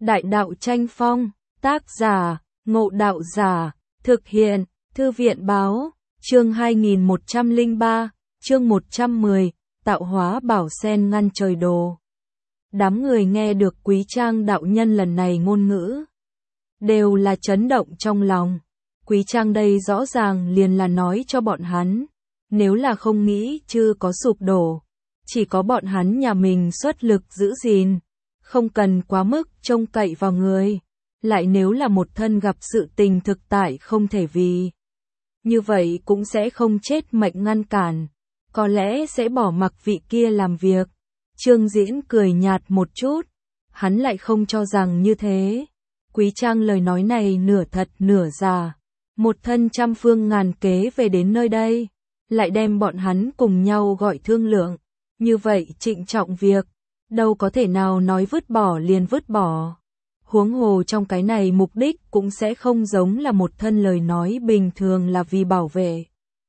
Đại đạo tranh phong, tác giả, Ngộ Đạo Giả, thực hiện, Thư viện báo, chương 2103, chương 110, tạo hóa bảo sen ngăn trời đồ. Đám người nghe được Quý Trang đạo nhân lần này ngôn ngữ, đều là chấn động trong lòng. Quý Trang đây rõ ràng liền là nói cho bọn hắn, nếu là không nghĩ chưa có sụp đổ, chỉ có bọn hắn nhà mình xuất lực giữ gìn, không cần quá mức trông cậy vào người. Lại nếu là một thân gặp sự tình thực tại không thể vì, như vậy cũng sẽ không chết mệnh ngăn cản, có lẽ sẽ bỏ mặc vị kia làm việc. Trương Diễn cười nhạt một chút, hắn lại không cho rằng như thế. Quý Trang lời nói này nửa thật nửa giả, một thân trăm phương ngàn kế về đến nơi đây, lại đem bọn hắn cùng nhau gọi thương lượng, như vậy trịnh trọng việc, đâu có thể nào nói vứt bỏ liền vứt bỏ. Huống hồ trong cái này mục đích cũng sẽ không giống là một thân lời nói bình thường là vì bảo vệ.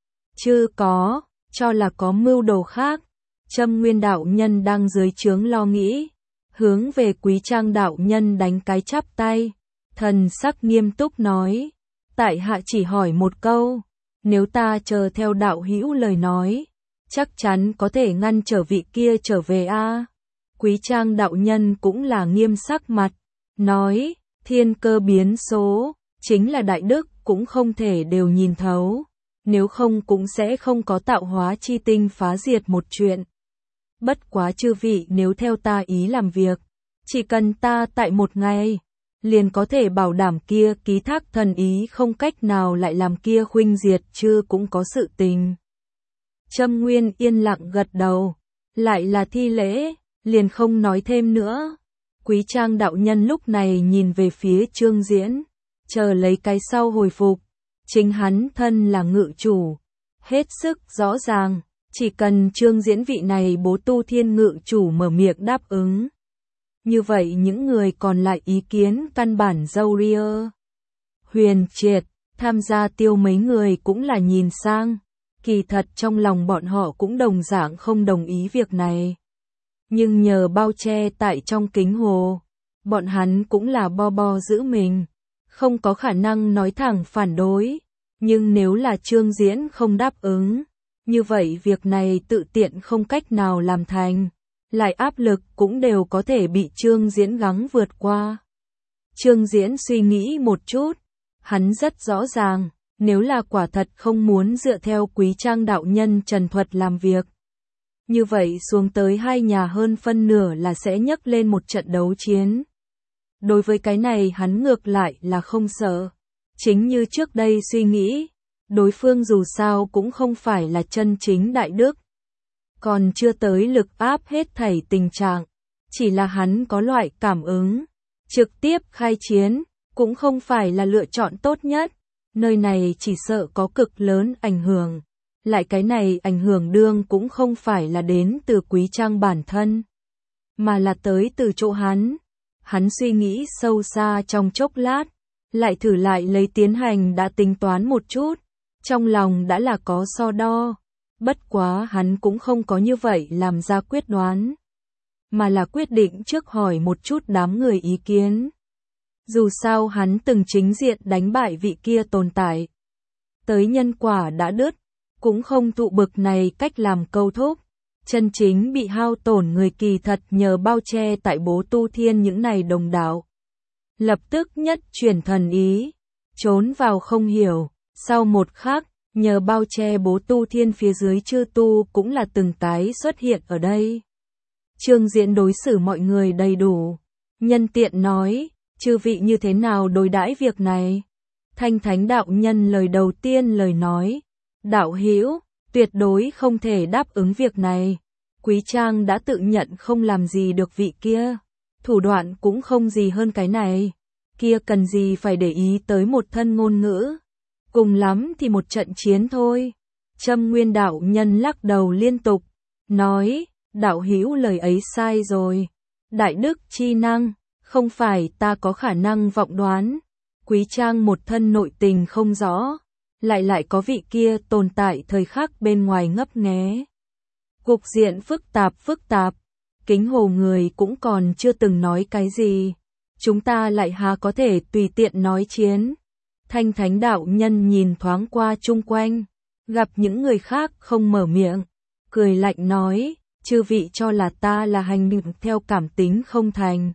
Chứ có, cho là có mưu đồ khác. Châm Nguyên đạo nhân đang dưới trướng lo nghĩ, hướng về Quý Trang đạo nhân đánh cái chắp tay, thần sắc nghiêm túc nói, tại hạ chỉ hỏi một câu, nếu ta chờ theo đạo hữu lời nói, chắc chắn có thể ngăn trở vị kia trở về a. Quý Trang đạo nhân cũng là nghiêm sắc mặt, nói, thiên cơ biến số, chính là đại đức cũng không thể đều nhìn thấu, nếu không cũng sẽ không có tạo hóa chi tinh phá diệt một chuyện. Bất quá chư vị nếu theo ta ý làm việc, chỉ cần ta tại một ngày, liền có thể bảo đảm kia ký thác thần ý không cách nào lại làm kia khuynh diệt chưa cũng có sự tình. Châm Nguyên yên lặng gật đầu, lại là thi lễ, liền không nói thêm nữa. Quý Trang đạo nhân lúc này nhìn về phía Trương Diễn, chờ lấy cái sau hồi phục, chính hắn thân là ngự chủ, hết sức rõ ràng, chỉ cần Trương Diễn vị này bố tu thiên ngự chủ mở miệng đáp ứng. Như vậy những người còn lại ý kiến căn bản dâu ria. Huyền Triệt, tham gia tiêu mấy người cũng là nhìn sang, kỳ thật trong lòng bọn họ cũng đồng dạng không đồng ý việc này. Nhưng nhờ bao che tại trong kính hồ, bọn hắn cũng là bo giữ mình, không có khả năng nói thẳng phản đối. Nhưng nếu là Trương Diễn không đáp ứng, như vậy việc này tự tiện không cách nào làm thành, lại áp lực cũng đều có thể bị Trương Diễn gắng vượt qua. Trương Diễn suy nghĩ một chút, hắn rất rõ ràng, nếu là quả thật không muốn dựa theo Quý Trang đạo nhân trần thuật làm việc, như vậy xuống tới hai nhà hơn phân nửa là sẽ nhấc lên một trận đấu chiến. Đối với cái này hắn ngược lại là không sợ. Chính như trước đây suy nghĩ, đối phương dù sao cũng không phải là chân chính đại đức. Còn chưa tới lực áp hết thảy tình trạng, chỉ là hắn có loại cảm ứng. Trực tiếp khai chiến, cũng không phải là lựa chọn tốt nhất. Nơi này chỉ sợ có cực lớn ảnh hưởng. Lại cái này ảnh hưởng đương cũng không phải là đến từ Quý Trang bản thân, mà là tới từ chỗ hắn. Hắn suy nghĩ sâu xa trong chốc lát, lại thử lại lấy tiến hành đã tính toán một chút, trong lòng đã là có so đo. Bất quá hắn cũng không có như vậy làm ra quyết đoán, mà là quyết định trước hỏi một chút đám người ý kiến. Dù sao hắn từng chính diện đánh bại vị kia tồn tại, tới nhân quả đã đứt, cũng không thụ bực này cách làm câu thúc. Chân chính bị hao tổn người kỳ thật nhờ bao che tại bố tu thiên những này đồng đạo. Lập tức nhất chuyển thần ý, trốn vào không hiểu, sau một khắc, nhờ bao che bố tu thiên phía dưới chư tu cũng là từng tái xuất hiện ở đây. Trương Diễn đối xử mọi người đầy đủ, nhân tiện nói, chư vị như thế nào đối đãi việc này. Thanh Thánh đạo nhân lời đầu tiên lời nói, đạo hữu, tuyệt đối không thể đáp ứng việc này. Quý Trang đã tự nhận không làm gì được vị kia, thủ đoạn cũng không gì hơn cái này, kia cần gì phải để ý tới một thân ngôn ngữ, cùng lắm thì một trận chiến thôi. Châm Nguyên đạo nhân lắc đầu liên tục, nói, đạo hữu lời ấy sai rồi, đại đức chi năng, không phải ta có khả năng vọng đoán. Quý Trang một thân nội tình không rõ, lại có vị kia tồn tại thời khắc bên ngoài ngấp nghé. Cục diện phức tạp, kính hồ người cũng còn chưa từng nói cái gì, chúng ta lại há có thể tùy tiện nói chiến. Thanh Thánh đạo nhân nhìn thoáng qua chung quanh, gặp những người khác không mở miệng, cười lạnh nói, chư vị cho là ta là hành động theo cảm tính không thành.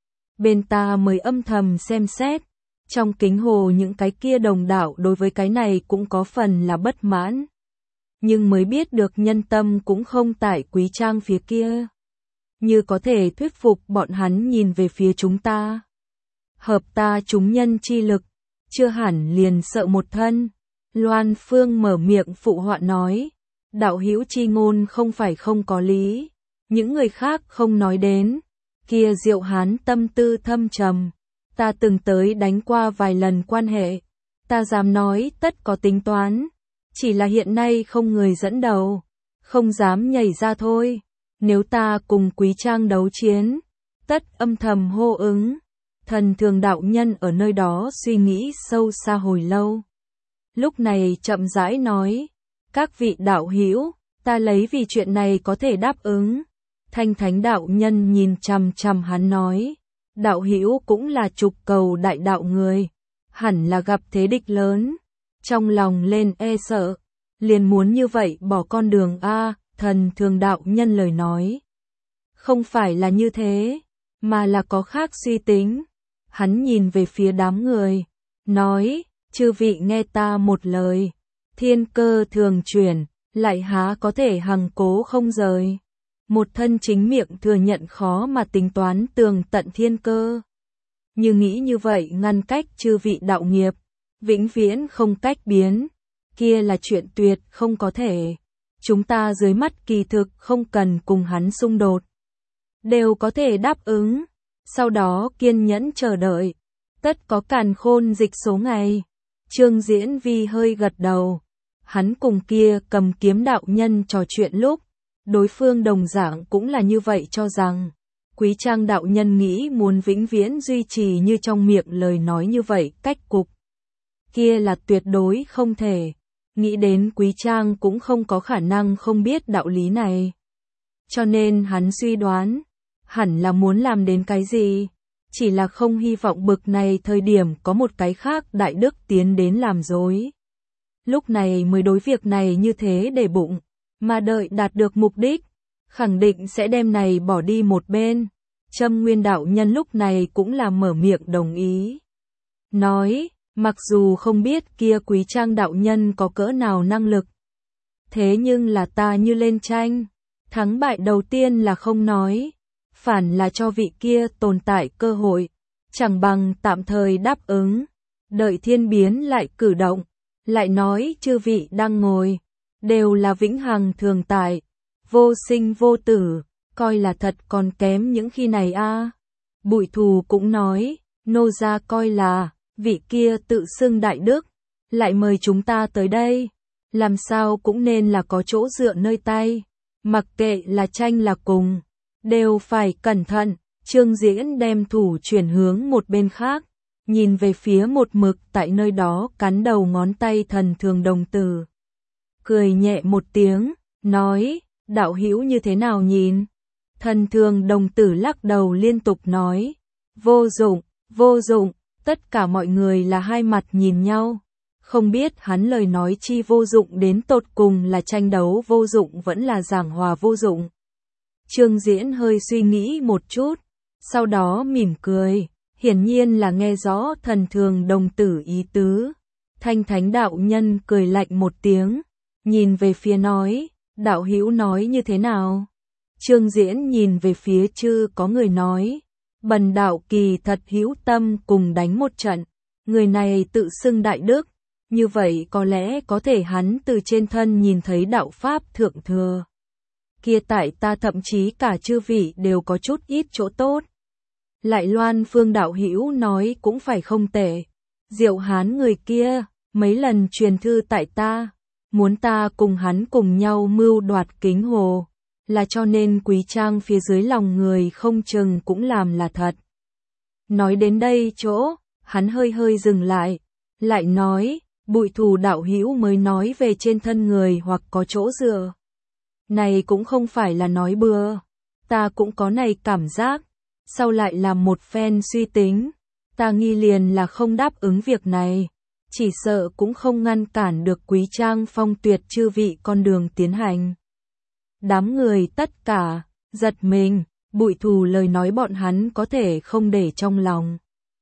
Bên ta mới âm thầm xem xét, trong kính hồ những cái kia đồng đạo đối với cái này cũng có phần là bất mãn. Nhưng mới biết được nhân tâm cũng không tại Quý Trang phía kia. Như có thể thuyết phục bọn hắn nhìn về phía chúng ta. Hợp ta chúng nhân chi lực, chưa hẳn liền sợ một thân. Loan Phương mở miệng phụ họa nói, đạo hữu chi ngôn không phải không có lý, những người khác không nói đến. Kia Diệu Hán tâm tư thâm trầm, ta từng tới đánh qua vài lần quan hệ, ta dám nói tất có tính toán, chỉ là hiện nay không người dẫn đầu, không dám nhảy ra thôi. Nếu ta cùng Quý Trang đấu chiến, tất âm thầm hô ứng. Thần Thường đạo nhân ở nơi đó suy nghĩ sâu xa hồi lâu. Lúc này chậm rãi nói, các vị đạo hữu, ta lấy vì chuyện này có thể đáp ứng. Thanh Thánh đạo nhân nhìn chằm chằm hắn nói, đạo hữu cũng là trục cầu đại đạo người, hẳn là gặp thế địch lớn, trong lòng lên e sợ, liền muốn như vậy bỏ con đường a. Thần Thường đạo nhân lời nói, không phải là như thế, mà là có khác suy tính. Hắn nhìn về phía đám người, nói, chư vị nghe ta một lời, thiên cơ thường chuyển, lại há có thể hằng cố không rời. Một thân chính miệng thừa nhận khó mà tính toán tường tận thiên cơ. Như nghĩ như vậy ngăn cách chư vị đạo nghiệp, vĩnh viễn không cách biến, kia là chuyện tuyệt không có thể. Chúng ta dưới mắt kỳ thực không cần cùng hắn xung đột, đều có thể đáp ứng, sau đó kiên nhẫn chờ đợi, tất có càn khôn dịch số ngày. Trương Diễn Vi hơi gật đầu, hắn cùng kia Cầm Kiếm đạo nhân trò chuyện lúc, đối phương đồng dạng cũng là như vậy cho rằng, Quý Trang đạo nhân nghĩ muốn vĩnh viễn duy trì như trong miệng lời nói như vậy cách cục, kia là tuyệt đối không thể. Nghĩ đến Quý Trang cũng không có khả năng không biết đạo lý này. Cho nên hắn suy đoán, hẳn là muốn làm đến cái gì, chỉ là không hy vọng bực này thời điểm có một cái khác đại đức tiến đến làm dối. Lúc này mới đối việc này như thế để bụng, mà đợi đạt được mục đích, khẳng định sẽ đem này bỏ đi một bên. Trâm Nguyên đạo nhân lúc này cũng là mở miệng đồng ý. Nói, mặc dù không biết kia Quý Trang đạo nhân có cỡ nào năng lực, thế nhưng là ta như lên tranh, thắng bại đầu tiên là không nói, phản là cho vị kia tồn tại cơ hội, chẳng bằng tạm thời đáp ứng, đợi thiên biến lại cử động, lại nói chư vị đang ngồi, đều là vĩnh hằng thường tại, vô sinh vô tử, coi là thật còn kém những khi này a. Bụi Thù cũng nói, nô gia coi là vị kia tự xưng đại đức, lại mời chúng ta tới đây, làm sao cũng nên là có chỗ dựa nơi tay, mặc kệ là tranh là cùng, đều phải cẩn thận. Trương Diễn đem thủ chuyển hướng một bên khác, nhìn về phía một mực tại nơi đó cắn đầu ngón tay Thần Thường đồng tử. Cười nhẹ một tiếng, nói, đạo hữu như thế nào nhìn? Thần Thường đồng tử lắc đầu liên tục nói, vô dụng, vô dụng. Tất cả mọi người là hai mặt nhìn nhau, không biết hắn lời nói chi vô dụng đến tột cùng là tranh đấu vô dụng vẫn là giảng hòa vô dụng. Trương Diễn hơi suy nghĩ một chút, sau đó mỉm cười, hiển nhiên là nghe rõ Thần Thường đồng tử ý tứ. Thanh Thánh đạo nhân cười lạnh một tiếng, nhìn về phía nói, đạo hữu nói như thế nào? Trương Diễn nhìn về phía chư có người nói, bần đạo kỳ thật hữu tâm cùng đánh một trận, người này tự xưng đại đức, như vậy có lẽ có thể hắn từ trên thân nhìn thấy đạo pháp thượng thừa. Kia tại ta thậm chí cả chư vị đều có chút ít chỗ tốt. Lại Loan Phương đạo hữu nói cũng phải không tệ, Diệu Hán người kia, mấy lần truyền thư tại ta, muốn ta cùng hắn cùng nhau mưu đoạt kính hồ, là cho nên Quý Trang phía dưới lòng người không chừng cũng làm là thật. Nói đến đây chỗ, hắn hơi hơi dừng lại nói, Bụi Thù đạo hữu mới nói về trên thân người hoặc có chỗ dựa. Này cũng không phải là nói bừa, ta cũng có này cảm giác, sau lại làm một phen suy tính, ta nghi liền là không đáp ứng việc này, chỉ sợ cũng không ngăn cản được Quý Trang Phong tuyệt chư vị con đường tiến hành. Đám người tất cả giật mình, Bụi Thù lời nói bọn hắn có thể không để trong lòng.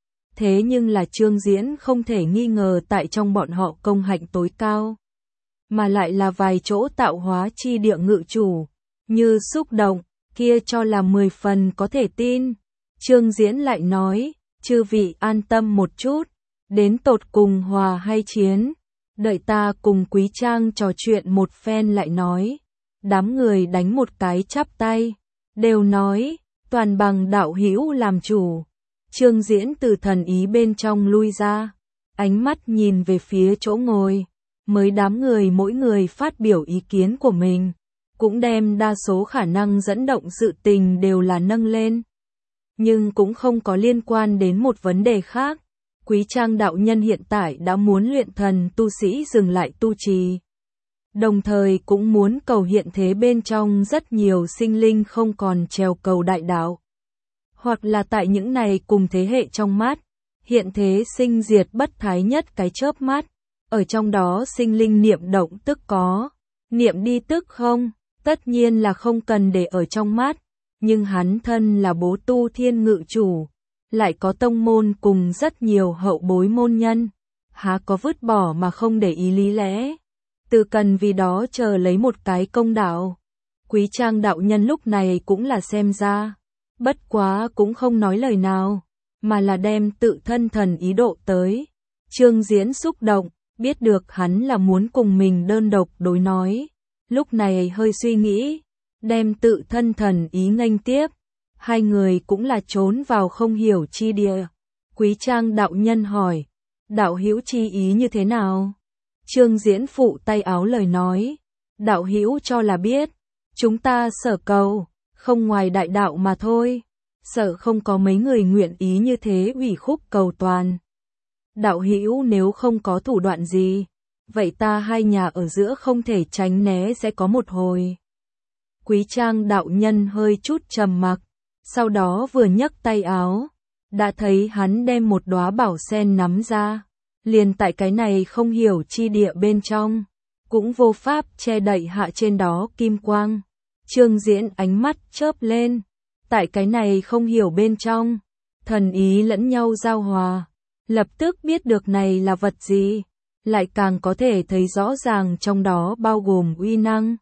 Thế nhưng là Trương Diễn không thể nghi ngờ tại trong bọn họ công hạnh tối cao, mà lại là vài chỗ tạo hóa chi địa ngự chủ, như xúc động, kia cho là 10 phần có thể tin. Trương Diễn lại nói, chư vị an tâm một chút, đến tột cùng hòa hay chiến, đợi ta cùng Quý Trang trò chuyện một phen lại nói. Đám người đánh một cái chắp tay, đều nói, toàn bằng đạo hữu làm chủ. Trương Diễn từ thần ý bên trong lui ra, ánh mắt nhìn về phía chỗ ngồi, mới đám người mỗi người phát biểu ý kiến của mình, cũng đem đa số khả năng dẫn động sự tình đều là nâng lên. Nhưng cũng không có liên quan đến một vấn đề khác, Quý Trang đạo nhân hiện tại đã muốn luyện thần tu sĩ dừng lại tu trì. Đồng thời cũng muốn cầu hiện thế bên trong rất nhiều sinh linh không còn trèo cầu đại đạo. Hoặc là tại những này cùng thế hệ trong mắt, hiện thế sinh diệt bất thái nhất cái chớp mắt, ở trong đó sinh linh niệm động tức có, niệm đi tức không, tất nhiên là không cần để ở trong mắt, nhưng hắn thân là bố tu thiên ngự chủ, lại có tông môn cùng rất nhiều hậu bối môn nhân, há có vứt bỏ mà không để ý lý lẽ. Từ cần vì đó chờ lấy một cái công đạo. Quý Trang đạo nhân lúc này cũng là xem ra, bất quá cũng không nói lời nào, mà là đem tự thân thần ý độ tới. Trương Diễn xúc động, biết được hắn là muốn cùng mình đơn độc đối nói, lúc này hơi suy nghĩ, đem tự thân thần ý nghênh tiếp. Hai người cũng là trốn vào không hiểu chi địa. Quý Trang đạo nhân hỏi, đạo hữu chi ý như thế nào? Trương Diễn phụ tay áo lời nói, đạo hữu cho là biết, chúng ta sở cầu, không ngoài đại đạo mà thôi, sợ không có mấy người nguyện ý như thế ủy khúc cầu toàn. Đạo hữu nếu không có thủ đoạn gì, vậy ta hai nhà ở giữa không thể tránh né sẽ có một hồi. Quý Trang đạo nhân hơi chút trầm mặc, sau đó vừa nhấc tay áo, đã thấy hắn đem một đóa bảo sen nắm ra. Liền tại cái này không hiểu chi địa bên trong, cũng vô pháp che đậy hạ trên đó kim quang. Trương Diễn ánh mắt chớp lên, tại cái này không hiểu bên trong, thần ý lẫn nhau giao hòa, lập tức biết được này là vật gì, lại càng có thể thấy rõ ràng trong đó bao gồm uy năng.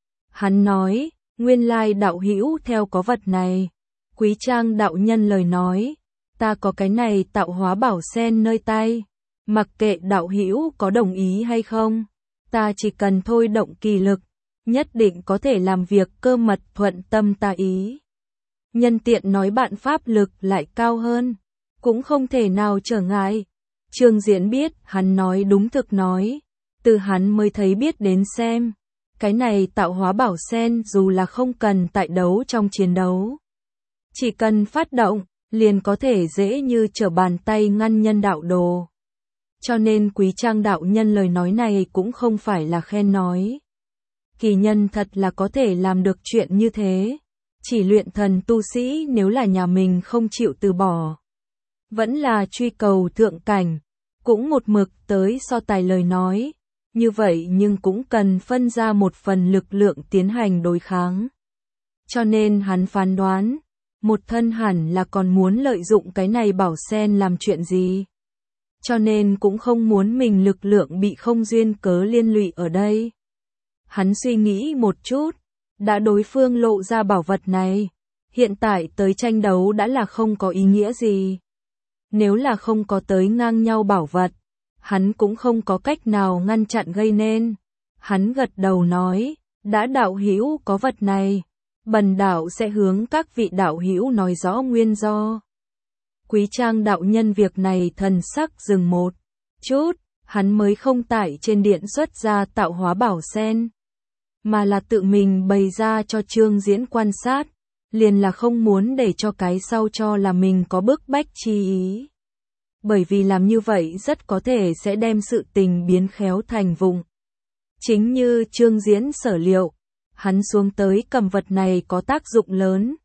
Hắn nói, nguyên lai đạo hữu theo có vật này. Quý Trang đạo nhân lời nói, ta có cái này tạo hóa bảo sen nơi tay. Mặc kệ đạo hữu có đồng ý hay không, ta chỉ cần thôi động kỳ lực, nhất định có thể làm việc cơ mật thuận tâm ta ý. Nhân tiện nói bạn pháp lực lại cao hơn, cũng không thể nào trở ngại. Trương Diễn biết hắn nói đúng thực nói, từ hắn mới thấy biết đến xem. Cái này tạo hóa bảo sen dù là không cần tại đấu trong chiến đấu, chỉ cần phát động, liền có thể dễ như trở bàn tay ngăn nhân đạo đồ. Cho nên Quý Trang đạo nhân lời nói này cũng không phải là khen nói. Kỳ nhân thật là có thể làm được chuyện như thế. Chỉ luyện thần tu sĩ nếu là nhà mình không chịu từ bỏ, vẫn là truy cầu thượng cảnh, cũng một mực tới so tài lời nói. Như vậy nhưng cũng cần phân ra một phần lực lượng tiến hành đối kháng. Cho nên hắn phán đoán, một thân hẳn là còn muốn lợi dụng cái này bảo sen làm chuyện gì. Cho nên cũng không muốn mình lực lượng bị không duyên cớ liên lụy ở đây. Hắn suy nghĩ một chút, đã đối phương lộ ra bảo vật này, hiện tại tới tranh đấu đã là không có ý nghĩa gì. Nếu là không có tới ngang nhau bảo vật, hắn cũng không có cách nào ngăn chặn gây nên. Hắn gật đầu nói, đã đạo hữu có vật này, bần đạo sẽ hướng các vị đạo hữu nói rõ nguyên do. Quý Trang đạo nhân việc này thần sắc dừng một chút, hắn mới không tải trên điện xuất ra tạo hóa bảo sen, mà là tự mình bày ra cho Trương Diễn quan sát, liền là không muốn để cho cái sau cho là mình có bức bách chi ý. Bởi vì làm như vậy rất có thể sẽ đem sự tình biến khéo thành vụng. Chính như Trương Diễn sở liệu, hắn xuống tới cầm vật này có tác dụng lớn,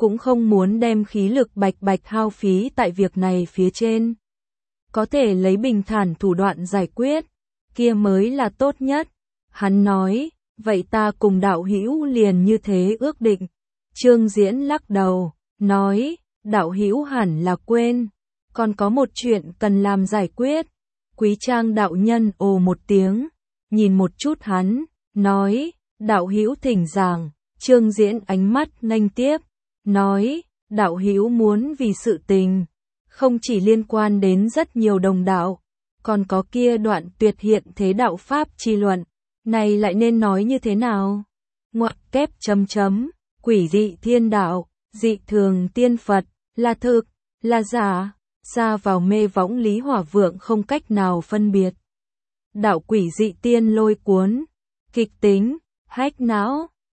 cũng không muốn đem khí lực bạch bạch hao phí tại việc này phía trên. Có thể lấy bình thản thủ đoạn giải quyết, kia mới là tốt nhất. Hắn nói, vậy ta cùng đạo hữu liền như thế ước định. Trương Diễn lắc đầu, nói, đạo hữu hẳn là quên, còn có một chuyện cần làm giải quyết. Quý Trang đạo nhân ồ một tiếng, nhìn một chút hắn, nói, đạo hữu thỉnh giảng. Trương Diễn ánh mắt nghênh tiếp, nói, đạo hữu muốn vì sự tình, không chỉ liên quan đến rất nhiều đồng đạo, còn có kia đoạn tuyệt hiện thế đạo pháp chi luận, này lại nên nói như thế nào? Ngoặc kép chấm chấm, quỷ dị thiên đạo, dị thường tiên Phật, là thực, là giả, ra vào mê võng Lý Hỏa Vượng không cách nào phân biệt. Đạo quỷ dị tiên lôi cuốn, kịch tính, hách não,